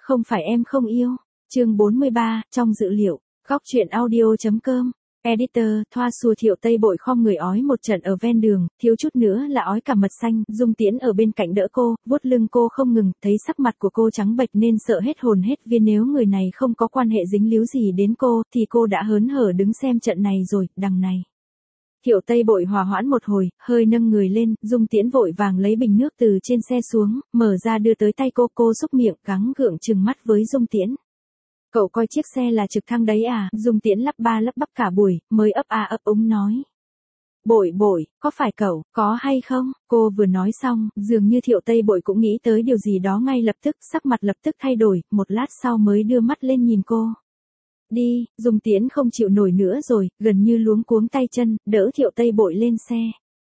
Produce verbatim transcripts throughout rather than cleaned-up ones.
Không phải em không yêu. Chương bốn mươi ba, trong dự liệu. Góc truyện audio.com. Editor, Thoa xua Thiệu Tây Bội khom người ói một trận ở ven đường, thiếu chút nữa là ói cả mật xanh. Dung Tiễn ở bên cạnh đỡ cô, vuốt lưng cô không ngừng, thấy sắc mặt của cô trắng bệch nên sợ hết hồn hết vía. Nếu người này không có quan hệ dính líu gì đến cô, thì cô đã hớn hở đứng xem trận này rồi. Đằng này, Thiệu Tây Bội hòa hoãn một hồi, hơi nâng người lên, Dung Tiễn vội vàng lấy bình nước từ trên xe xuống, mở ra đưa tới tay cô. Cô xúc miệng, gắng gượng trừng mắt với Dung Tiễn. Cậu coi chiếc xe là trực thăng đấy à? Dung Tiễn lắp ba lắp bắp cả buổi, mới ấp a ấp úng nói. Bội bội, có phải cậu, có hay không? Cô vừa nói xong, dường như Thiệu Tây Bội cũng nghĩ tới điều gì đó ngay lập tức, sắc mặt lập tức thay đổi, một lát sau mới đưa mắt lên nhìn cô. Đi, Dung Tiễn không chịu nổi nữa rồi, gần như luống cuống tay chân, đỡ Thiệu Tây Bội lên xe.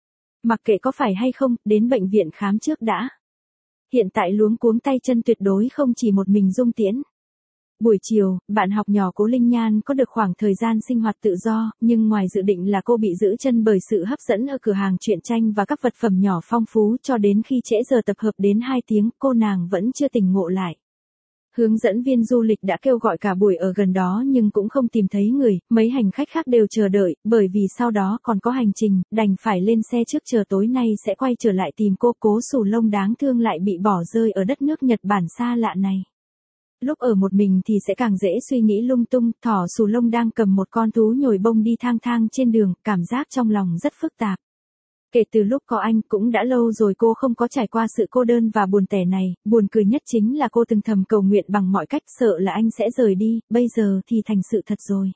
Mặc kệ có phải hay không, đến bệnh viện khám trước đã. Hiện tại luống cuống tay chân tuyệt đối không chỉ một mình Dung Tiễn. Buổi chiều, bạn học nhỏ Cố Linh Nhan có được khoảng thời gian sinh hoạt tự do, nhưng ngoài dự định là cô bị giữ chân bởi sự hấp dẫn ở cửa hàng truyện tranh và các vật phẩm nhỏ phong phú, cho đến khi trễ giờ tập hợp đến hai tiếng, cô nàng vẫn chưa tỉnh ngộ lại. Hướng dẫn viên du lịch đã kêu gọi cả buổi ở gần đó nhưng cũng không tìm thấy người, mấy hành khách khác đều chờ đợi, bởi vì sau đó còn có hành trình, đành phải lên xe trước chờ tối nay sẽ quay trở lại tìm cô. Cố Sù Lông đáng thương lại bị bỏ rơi ở đất nước Nhật Bản xa lạ này. Lúc ở một mình thì sẽ càng dễ suy nghĩ lung tung. Thỏ Sù Lông đang cầm một con thú nhồi bông đi thang thang trên đường, cảm giác trong lòng rất phức tạp. Kể từ lúc có anh, cũng đã lâu rồi cô không có trải qua sự cô đơn và buồn tẻ này. Buồn cười nhất chính là cô từng thầm cầu nguyện bằng mọi cách, sợ là anh sẽ rời đi, bây giờ thì thành sự thật rồi.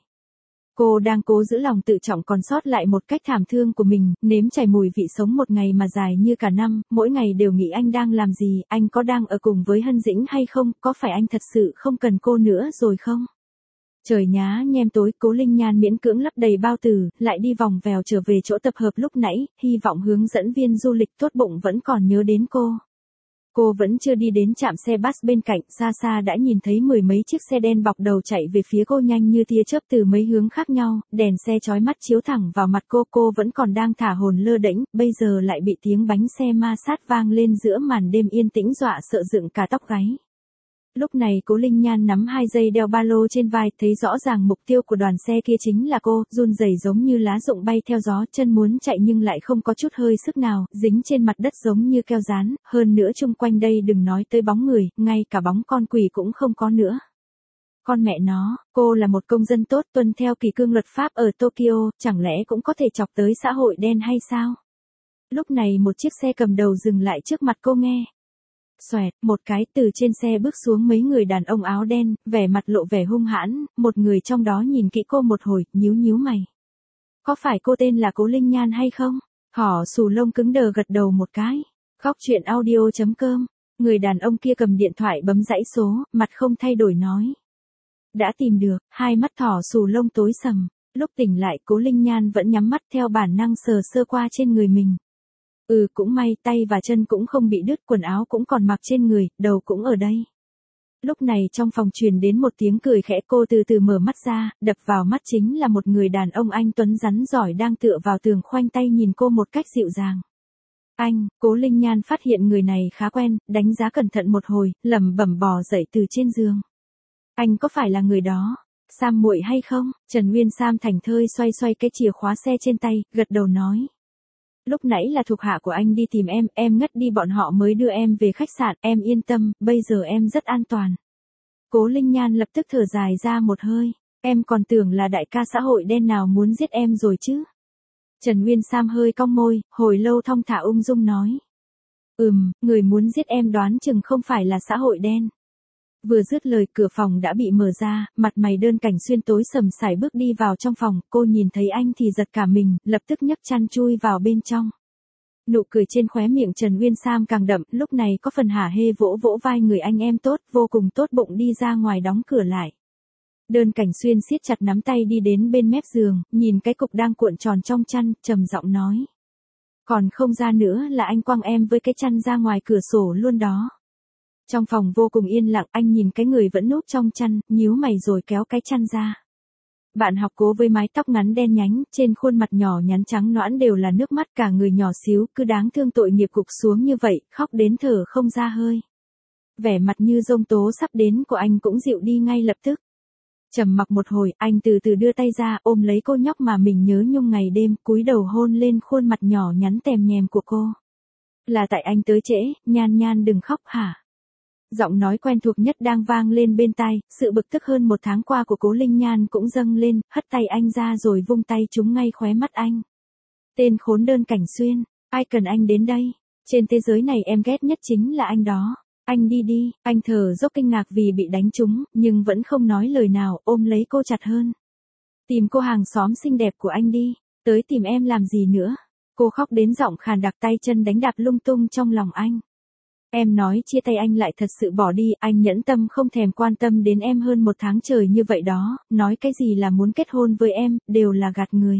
Cô đang cố giữ lòng tự trọng còn sót lại một cách thảm thương của mình, nếm trải mùi vị sống một ngày mà dài như cả năm, mỗi ngày đều nghĩ anh đang làm gì, anh có đang ở cùng với Hân Dĩnh hay không, có phải anh thật sự không cần cô nữa rồi không? Trời nhá nhem tối, Cố Linh Nhan miễn cưỡng lấp đầy bao tử, lại đi vòng vèo trở về chỗ tập hợp lúc nãy, hy vọng hướng dẫn viên du lịch tốt bụng vẫn còn nhớ đến cô. Cô vẫn chưa đi đến trạm xe bus bên cạnh, xa xa đã nhìn thấy mười mấy chiếc xe đen bọc đầu chạy về phía cô nhanh như tia chớp từ mấy hướng khác nhau, đèn xe chói mắt chiếu thẳng vào mặt cô. Cô vẫn còn đang thả hồn lơ đễnh, bây giờ lại bị tiếng bánh xe ma sát vang lên giữa màn đêm yên tĩnh dọa sợ dựng cả tóc gáy. Lúc này Cố Linh Nhan nắm hai dây đeo ba lô trên vai, thấy rõ ràng mục tiêu của đoàn xe kia chính là cô, run rẩy giống như lá rụng bay theo gió, chân muốn chạy nhưng lại không có chút hơi sức nào, dính trên mặt đất giống như keo dán, hơn nữa chung quanh đây đừng nói tới bóng người, ngay cả bóng con quỷ cũng không có nữa. Con mẹ nó, cô là một công dân tốt tuân theo kỷ cương luật pháp ở Tokyo, chẳng lẽ cũng có thể chọc tới xã hội đen hay sao? Lúc này một chiếc xe cầm đầu dừng lại trước mặt cô nghe. Xoẹt, một cái, từ trên xe bước xuống mấy người đàn ông áo đen, vẻ mặt lộ vẻ hung hãn, một người trong đó nhìn kỹ cô một hồi, nhíu nhíu mày. Có phải cô tên là Cố Linh Nhan hay không? Thỏ Sù Lông cứng đờ gật đầu một cái. Góc truyện audio.com. Người đàn ông kia cầm điện thoại bấm dãy số, mặt không thay đổi nói. Đã tìm được, hai mắt Thỏ Sù Lông tối sầm. Lúc tỉnh lại Cố Linh Nhan vẫn nhắm mắt theo bản năng sờ sơ qua trên người mình. Ừ cũng may, tay và chân cũng không bị đứt, quần áo cũng còn mặc trên người, đầu cũng ở đây. Lúc này trong phòng truyền đến một tiếng cười khẽ, cô từ từ mở mắt ra, đập vào mắt chính là một người đàn ông anh tuấn rắn giỏi đang tựa vào tường khoanh tay nhìn cô một cách dịu dàng. Anh, Cố Linh Nhan phát hiện người này khá quen, đánh giá cẩn thận một hồi, lẩm bẩm bò dậy từ trên giường. Anh có phải là người đó, Sam muội hay không? Trần Nguyên Sam thành thơi xoay xoay cái chìa khóa xe trên tay, gật đầu nói. Lúc nãy là thuộc hạ của anh đi tìm em, em ngất đi bọn họ mới đưa em về khách sạn, em yên tâm, bây giờ em rất an toàn. Cố Linh Nhan lập tức thở dài ra một hơi, em còn tưởng là đại ca xã hội đen nào muốn giết em rồi chứ. Trần Nguyên Sam hơi cong môi, hồi lâu thong thả ung dung nói. Ừm, người muốn giết em đoán chừng không phải là xã hội đen. Vừa dứt lời cửa phòng đã bị mở ra, mặt mày đơn cảnh xuyên tối sầm sải bước đi vào trong phòng, cô nhìn thấy anh thì giật cả mình, lập tức nhấc chăn chui vào bên trong. Nụ cười trên khóe miệng Trần Nguyên Sam càng đậm, lúc này có phần hả hê vỗ vỗ vai người anh em tốt, vô cùng tốt bụng đi ra ngoài đóng cửa lại. Đơn cảnh xuyên siết chặt nắm tay đi đến bên mép giường, nhìn cái cục đang cuộn tròn trong chăn, trầm giọng nói. Còn không ra nữa là anh quăng em với cái chăn ra ngoài cửa sổ luôn đó. Trong phòng vô cùng yên lặng, anh nhìn cái người vẫn núp trong chăn, nhíu mày rồi kéo cái chăn ra. Bạn học Cố với mái tóc ngắn đen nhánh, trên khuôn mặt nhỏ nhắn trắng nõn đều là nước mắt, cả người nhỏ xíu, cứ đáng thương tội nghiệp gục xuống như vậy, khóc đến thở không ra hơi. Vẻ mặt như giông tố sắp đến của anh cũng dịu đi ngay lập tức. Trầm mặc một hồi, anh từ từ đưa tay ra, ôm lấy cô nhóc mà mình nhớ nhung ngày đêm, cúi đầu hôn lên khuôn mặt nhỏ nhắn tèm nhèm của cô. Là tại anh tới trễ, Nhan Nhan đừng khóc hả? Giọng nói quen thuộc nhất đang vang lên bên tai, sự bực tức hơn một tháng qua của Cố Linh Nhan cũng dâng lên, hất tay anh ra rồi vung tay trúng ngay khóe mắt anh. Tên khốn đơn Cảnh Xuyên, ai cần anh đến đây? Trên thế giới này em ghét nhất chính là anh đó. Anh đi đi, anh thở dốc kinh ngạc vì bị đánh trúng, nhưng vẫn không nói lời nào, ôm lấy cô chặt hơn. Tìm cô hàng xóm xinh đẹp của anh đi, tới tìm em làm gì nữa? Cô khóc đến giọng khàn đặc, tay chân đánh đạp lung tung trong lòng anh. Em nói chia tay anh lại thật sự bỏ đi, anh nhẫn tâm không thèm quan tâm đến em hơn một tháng trời như vậy đó, nói cái gì là muốn kết hôn với em, đều là gạt người.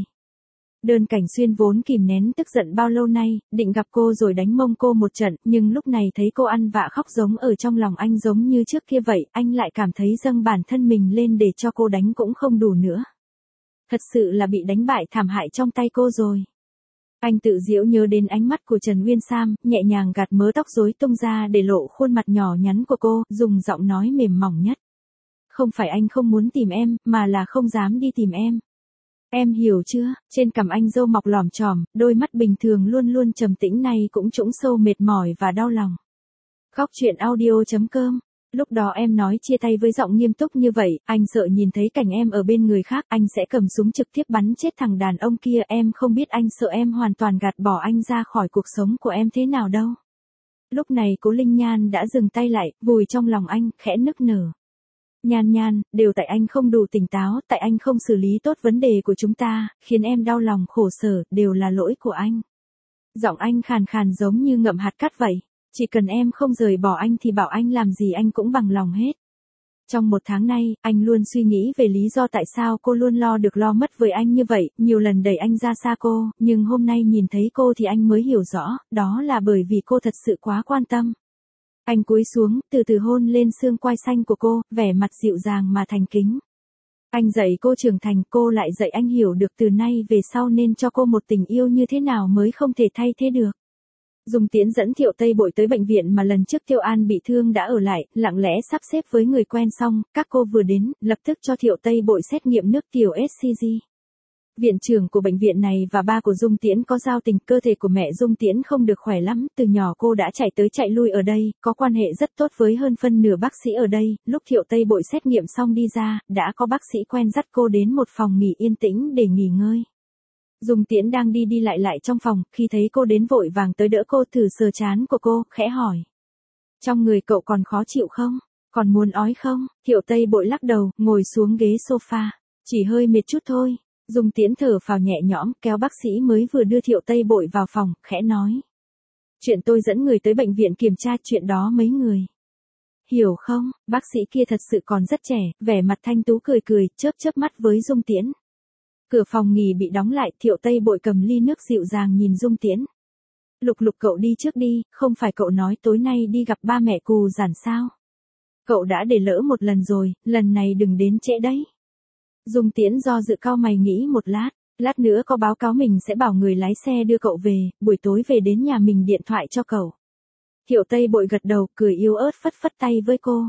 Đơn Cảnh Xuyên vốn kìm nén tức giận bao lâu nay, định gặp cô rồi đánh mông cô một trận, nhưng lúc này thấy cô ăn vạ khóc giống ở trong lòng anh giống như trước kia vậy, anh lại cảm thấy dâng bản thân mình lên để cho cô đánh cũng không đủ nữa. Thật sự là bị đánh bại thảm hại trong tay cô rồi. Anh tự giễu nhớ đến ánh mắt của Trần Uyên Sam, nhẹ nhàng gạt mớ tóc rối tung ra để lộ khuôn mặt nhỏ nhắn của cô, dùng giọng nói mềm mỏng nhất. Không phải anh không muốn tìm em, mà là không dám đi tìm em. Em hiểu chưa? Trên cằm anh râu mọc lòm chòm, đôi mắt bình thường luôn luôn trầm tĩnh này cũng trũng sâu mệt mỏi và đau lòng. Khóc chuyện audio chấm com. Lúc đó em nói chia tay với giọng nghiêm túc như vậy, anh sợ nhìn thấy cảnh em ở bên người khác, anh sẽ cầm súng trực tiếp bắn chết thằng đàn ông kia, em không biết anh sợ em hoàn toàn gạt bỏ anh ra khỏi cuộc sống của em thế nào đâu. Lúc này Cố Linh Nhan đã dừng tay lại, vùi trong lòng anh, khẽ nức nở. Nhan Nhan, đều tại anh không đủ tỉnh táo, tại anh không xử lý tốt vấn đề của chúng ta, khiến em đau lòng khổ sở, đều là lỗi của anh. Giọng anh khàn khàn giống như ngậm hạt cát vậy. Chỉ cần em không rời bỏ anh thì bảo anh làm gì anh cũng bằng lòng hết. Trong một tháng nay, anh luôn suy nghĩ về lý do tại sao cô luôn lo được lo mất với anh như vậy, nhiều lần đẩy anh ra xa cô, nhưng hôm nay nhìn thấy cô thì anh mới hiểu rõ, đó là bởi vì cô thật sự quá quan tâm. Anh cúi xuống, từ từ hôn lên xương quai xanh của cô, vẻ mặt dịu dàng mà thành kính. Anh dạy cô trưởng thành, cô lại dạy anh hiểu được từ nay về sau nên cho cô một tình yêu như thế nào mới không thể thay thế được. Dung Tiễn dẫn Thiệu Tây Bội tới bệnh viện mà lần trước Tiêu An bị thương đã ở lại, lặng lẽ sắp xếp với người quen xong, các cô vừa đến, lập tức cho Thiệu Tây Bội xét nghiệm nước tiểu ét xê giê. Viện trưởng của bệnh viện này và ba của Dung Tiễn có giao tình, cơ thể của mẹ Dung Tiễn không được khỏe lắm, từ nhỏ cô đã chạy tới chạy lui ở đây, có quan hệ rất tốt với hơn phân nửa bác sĩ ở đây, lúc Thiệu Tây Bội xét nghiệm xong đi ra, đã có bác sĩ quen dắt cô đến một phòng nghỉ yên tĩnh để nghỉ ngơi. Dung Tiễn đang đi đi lại lại trong phòng, khi thấy cô đến vội vàng tới đỡ cô, thử sờ trán của cô, khẽ hỏi. Trong người cậu còn khó chịu không? Còn muốn ói không? Thiệu Tây Bội lắc đầu, ngồi xuống ghế sofa. Chỉ hơi mệt chút thôi. Dung Tiễn thở phào nhẹ nhõm, kéo bác sĩ mới vừa đưa Thiệu Tây Bội vào phòng, khẽ nói. Chuyện tôi dẫn người tới bệnh viện kiểm tra, chuyện đó mấy người hiểu không? Bác sĩ kia thật sự còn rất trẻ, vẻ mặt thanh tú cười cười, chớp chớp mắt với Dung Tiễn. Cửa phòng nghỉ bị đóng lại, Thiệu Tây Bội cầm ly nước dịu dàng nhìn Dung Tiễn. Lục Lục cậu đi trước đi, không phải cậu nói tối nay đi gặp ba mẹ Cù Giản sao? Cậu đã để lỡ một lần rồi, lần này đừng đến trễ đấy. Dung Tiễn do dự cau mày nghĩ một lát, lát nữa có báo cáo mình sẽ bảo người lái xe đưa cậu về, buổi tối về đến nhà mình điện thoại cho cậu. Thiệu Tây Bội gật đầu, cười yếu ớt phất phất tay với cô.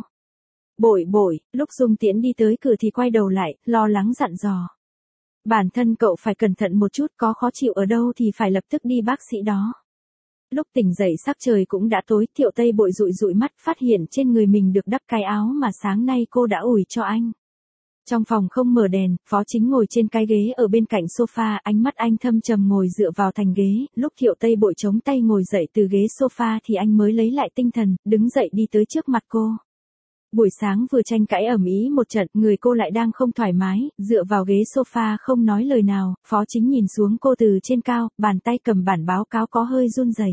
Bội Bội, lúc Dung Tiễn đi tới cửa thì quay đầu lại, lo lắng dặn dò. Bản thân cậu phải cẩn thận một chút, có khó chịu ở đâu thì phải lập tức đi bác sĩ đó. Lúc tỉnh dậy sắc trời cũng đã tối, Thiệu Tây Bội dụi dụi mắt, phát hiện trên người mình được đắp cái áo mà sáng nay cô đã ủi cho anh. Trong phòng không mở đèn, Phó Chính ngồi trên cái ghế ở bên cạnh sofa, ánh mắt anh thâm trầm ngồi dựa vào thành ghế, lúc Thiệu Tây Bội chống tay ngồi dậy từ ghế sofa thì anh mới lấy lại tinh thần, đứng dậy đi tới trước mặt cô. Buổi sáng vừa tranh cãi ầm ĩ một trận, người cô lại đang không thoải mái, dựa vào ghế sofa không nói lời nào, Phó Chính nhìn xuống cô từ trên cao, bàn tay cầm bản báo cáo có hơi run rẩy.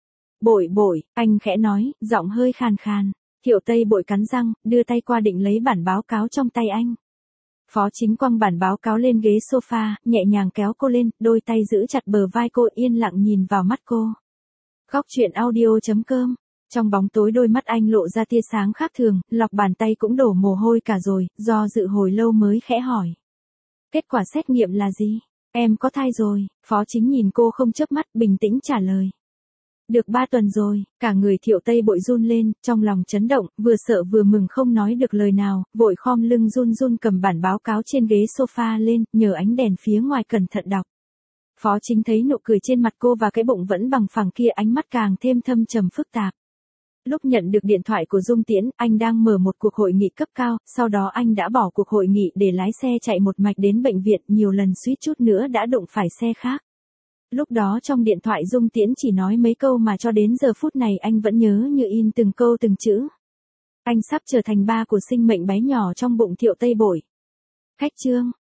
Bội Bội, anh khẽ nói, giọng hơi khàn khàn. Thiệu Tây Bội cắn răng, đưa tay qua định lấy bản báo cáo trong tay anh. Phó Chính quăng bản báo cáo lên ghế sofa, nhẹ nhàng kéo cô lên, đôi tay giữ chặt bờ vai cô, yên lặng nhìn vào mắt cô. Khóc chuyện audio chấm com. Trong bóng tối đôi mắt anh lộ ra tia sáng khác thường, lọc bàn tay cũng đổ mồ hôi cả rồi, do dự hồi lâu mới khẽ hỏi. Kết quả xét nghiệm là gì? Em có thai rồi. Phó Chính nhìn cô không chớp mắt, bình tĩnh trả lời. Được ba tuần rồi, cả người Thiệu Tây Bội run lên, trong lòng chấn động, vừa sợ vừa mừng không nói được lời nào, vội khom lưng run run cầm bản báo cáo trên ghế sofa lên, nhờ ánh đèn phía ngoài cẩn thận đọc. Phó Chính thấy nụ cười trên mặt cô và cái bụng vẫn bằng phẳng kia, ánh mắt càng thêm thâm trầm phức tạp. Lúc nhận được điện thoại của Dung Tiễn, anh đang mở một cuộc hội nghị cấp cao, sau đó anh đã bỏ cuộc hội nghị để lái xe chạy một mạch đến bệnh viện, nhiều lần suýt chút nữa đã đụng phải xe khác. Lúc đó trong điện thoại Dung Tiễn chỉ nói mấy câu mà cho đến giờ phút này anh vẫn nhớ như in từng câu từng chữ. Anh sắp trở thành ba của sinh mệnh bé nhỏ trong bụng Thiệu Tây Bội. Khách Trương,